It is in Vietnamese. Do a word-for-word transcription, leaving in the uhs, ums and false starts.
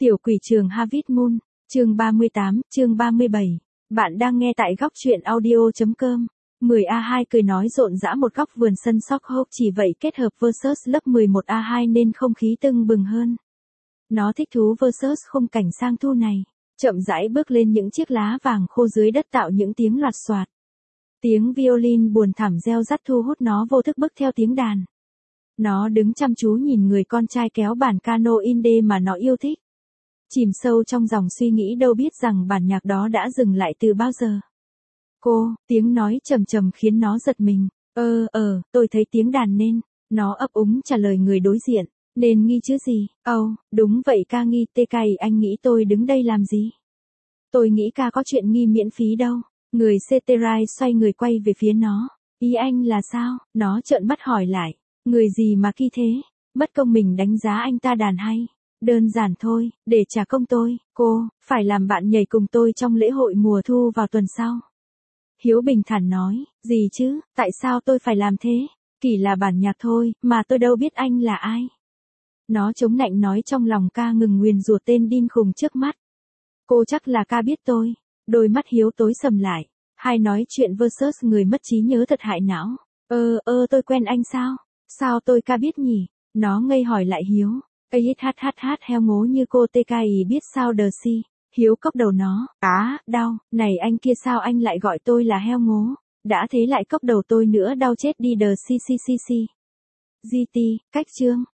Tiểu quỷ trường Harvest Moon, chương ba mươi tám, chương ba mươi bảy. Bạn đang nghe tại góc truyện audio chấm com. mười A hai cười nói rộn rã một góc vườn sân Stockholm, chỉ vậy kết hợp versus lớp mười một A hai nên không khí tưng bừng hơn. Nó thích thú versus khung cảnh sang thu này, chậm rãi bước lên những chiếc lá vàng khô dưới đất tạo những tiếng loạt xoạt. Tiếng violin buồn thảm reo rắt thu hút nó vô thức bước theo tiếng đàn. Nó đứng chăm chú nhìn người con trai kéo bản piano indie mà nó yêu thích. Chìm sâu trong dòng suy nghĩ đâu biết rằng bản nhạc đó đã dừng lại từ bao giờ. Cô, tiếng nói trầm trầm khiến nó giật mình. Ơ ờ, tôi thấy tiếng đàn nên. Nó ấp úng trả lời người đối diện. Nên nghi chứ gì? Ồ, oh, đúng vậy ca nghi tê cày, anh nghĩ tôi đứng đây làm gì? Tôi nghĩ ca có chuyện nghi miễn phí đâu. Người Ceterai xoay người quay về phía nó. Ý anh là sao? Nó trợn mắt hỏi lại. Người gì mà kỳ thế? Mất công mình đánh giá anh ta đàn hay. Đơn giản thôi, để trả công tôi, cô, phải làm bạn nhảy cùng tôi trong lễ hội mùa thu vào tuần sau. Hiếu bình thản nói, gì chứ, tại sao tôi phải làm thế? Chỉ là bản nhạc thôi, mà tôi đâu biết anh là ai. Nó chống nạnh nói trong lòng ca ngừng nguyền rủa tên điên khùng trước mắt. Cô chắc là ca biết tôi. Đôi mắt Hiếu tối sầm lại. Hai nói chuyện versus người mất trí nhớ thật hại não. Ơ ơ tôi quen anh sao? Sao tôi ca biết nhỉ? Nó ngây hỏi lại Hiếu. AHHH heo ngố như cô tê ca ý biết sao đờ si. Hiếu cốc đầu nó. Á, đau, này anh kia sao anh lại gọi tôi là heo ngố. Đã thế lại cốc đầu tôi nữa đau chết đi đờ si si si si. giê tê, cách chương.